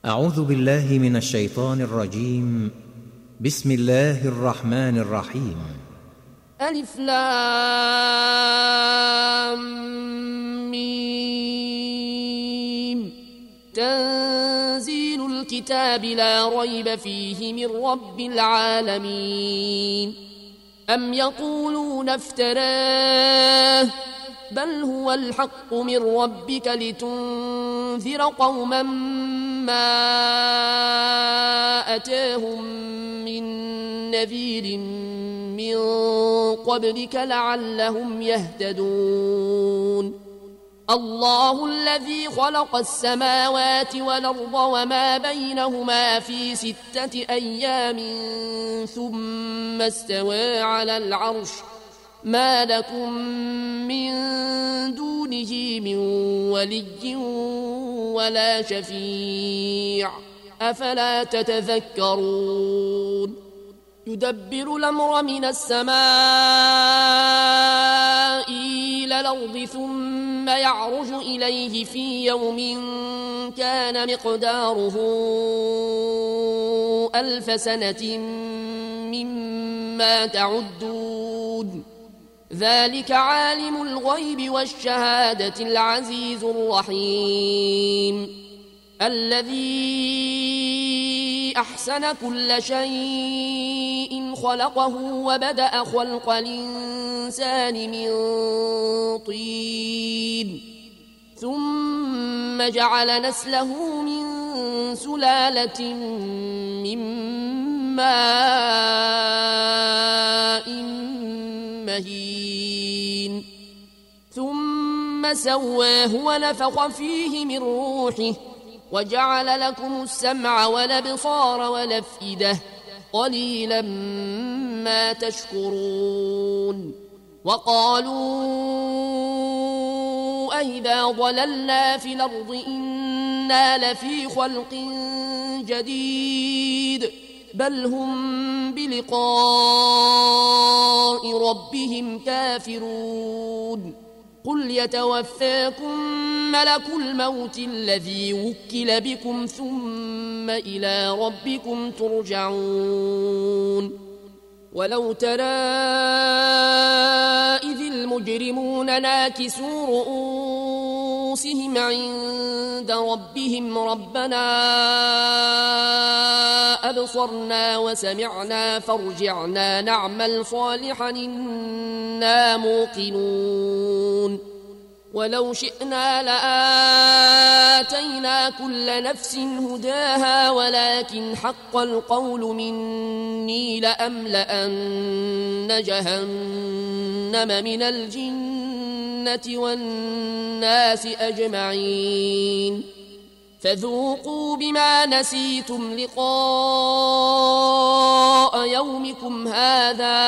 أعوذ بالله من الشيطان الرجيم. بسم الله الرحمن الرحيم. ألف لام ميم. تنزيل الكتاب لا ريب فيه من رب العالمين. أم يقولون افتراه بل هو الحق من ربك لتنذر قوما ما أتاهم من نذير من قبلك لعلهم يهتدون. الله الذي خلق السماوات والأرض وما بينهما في 6 أيام ثم استوى على العرش ما لكم من دونه من ولي ولا شفيع أفلا تتذكرون. يدبر الأمر من السماء إلى الأرض ثم يعرج إليه في يوم كان مقداره 1000 سنة مما تعدون. ذلك عالم الغيب والشهادة العزيز الرحيم الذي أحسن كل شيء خلقه وبدأ خلق الإنسان من طين ثم جعل نسله من سلالة من ماء مهين ثم سواه ونفخ فيه من روحه وجعل لكم السمع والأبصار والأفئدة قليلا ما تشكرون. وقالوا أئذا ضللنا في الأرض إنا لفي خلق جديد بل هم بلقاء ربهم كافرون. قل يتوفاكم ملك الموت الذي وكل بكم ثم إلى ربكم ترجعون. ولو ترى إذ المجرمون ناكسوا رؤوسهم عند ربهم ربنا أبصرنا وسمعنا فارجعنا نعمل صالحا إنا موقنون. ولو شئنا لآتينا كل نفس هداها ولكن حق القول مني لأملأن جهنم من الجنة والناس أجمعين. فذوقوا بما نسيتم لقاء يومكم هذا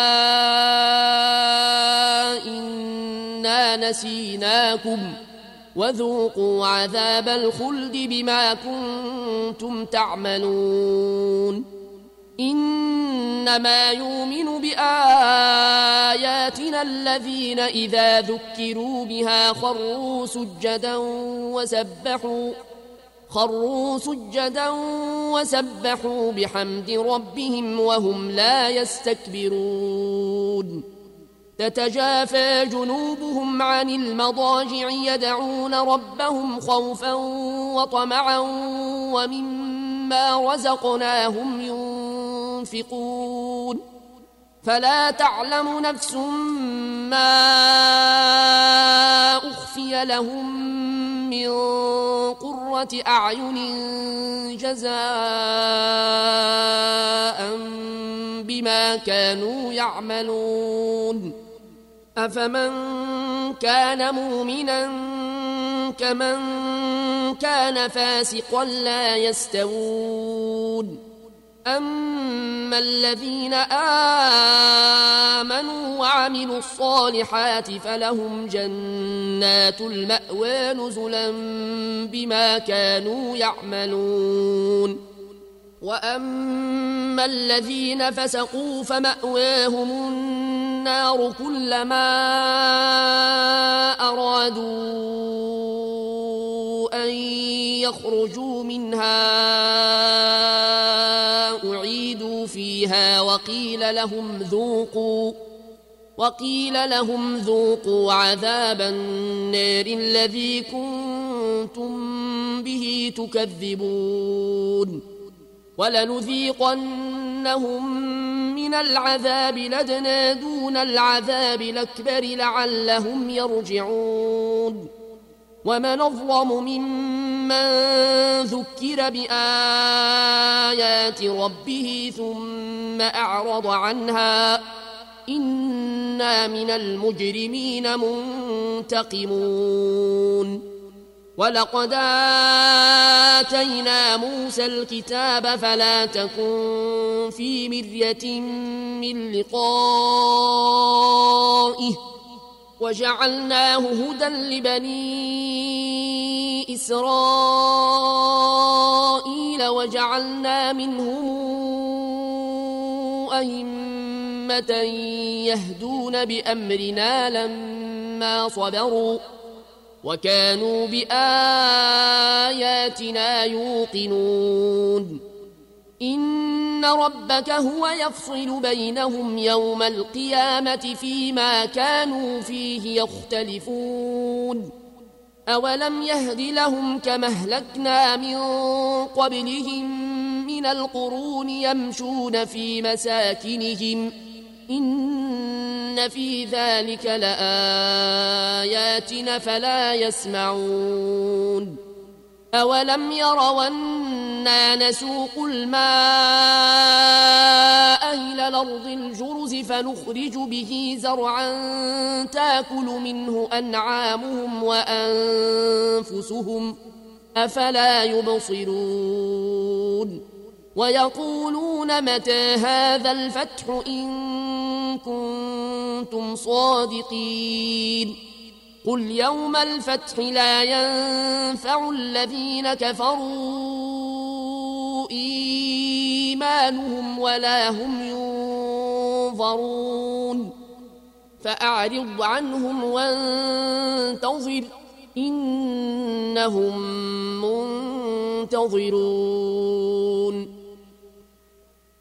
إنا نسيناكم وذوقوا عذاب الخلد بما كنتم تعملون. إنما يؤمن بآياتنا الذين إذا ذكروا بها خروا سجدا وسبحوا بحمد ربهم وهم لا يستكبرون. تتجافى جنوبهم عن المضاجع يدعون ربهم خوفا وطمعا ومما رزقناهم ينفقون. فلا تعلم نفس ما أخفي لهم من قرة أعين جزاء بما كانوا يعملون. أفمن كان مؤمنا كمن كان فاسقا لا يستوون. أما الذين آمنوا وعملوا الصالحات فلهم جنات المأوى نزلا بما كانوا يعملون. وأما الذين فسقوا فمأواهم النار كلما أرادوا أن يخرجوا منها أعيدوا فيها وقيل لهم ذوقوا عذاب النار الذي كنتم به تكذبون ولنذيقنهم من العذاب الأدنى دون العذاب الأكبر لعلهم يرجعون ومن أظلم ممن ذكر بآيات ربه ثم أعرض عنها إنا من المجرمين منتقمون ولقد آتينا موسى الكتاب فلا تكن في مرية من لقائه وجعلناه هدى لبني إسرائيل وجعلنا منهم أئمة يهدون بأمرنا لما صبروا وكانوا بآياتنا يوقنون إن ربك هو يفصل بينهم يوم القيامة فيما كانوا فيه يختلفون أولم يهد لهم كما أهلكنا من قبلهم من القرون يمشون في مساكنهم إن في ذلك لآيات فلا يسمعون أولم يروا أنا نسوق الماء إلى الأرض الجرز فنخرج به زرعا تاكل منه أنعامهم وأنفسهم أفلا يبصرون ويقولون متى هذا الفتح إن كنتم صادقين قل يوم الفتح لا ينفع الذين كفروا إيمانهم ولا هم ينظرون فأعرض عنهم وانتظر إنهم منتظرون